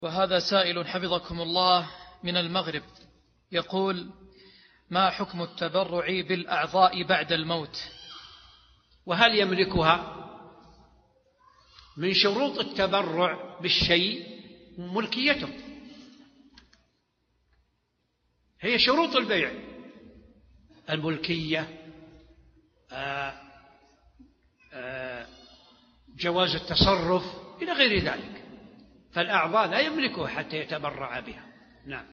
وهذا سائل حفظكم الله من المغرب يقول: ما حكم التبرع بالأعضاء بعد الموت؟ وهل يملكها؟ من شروط التبرع بالشيء ملكيته، هي شروط البيع الملكية، جواز التصرف إلى غير ذلك، فالأعضاء لا يملكها حتى يتبرع بها. نعم.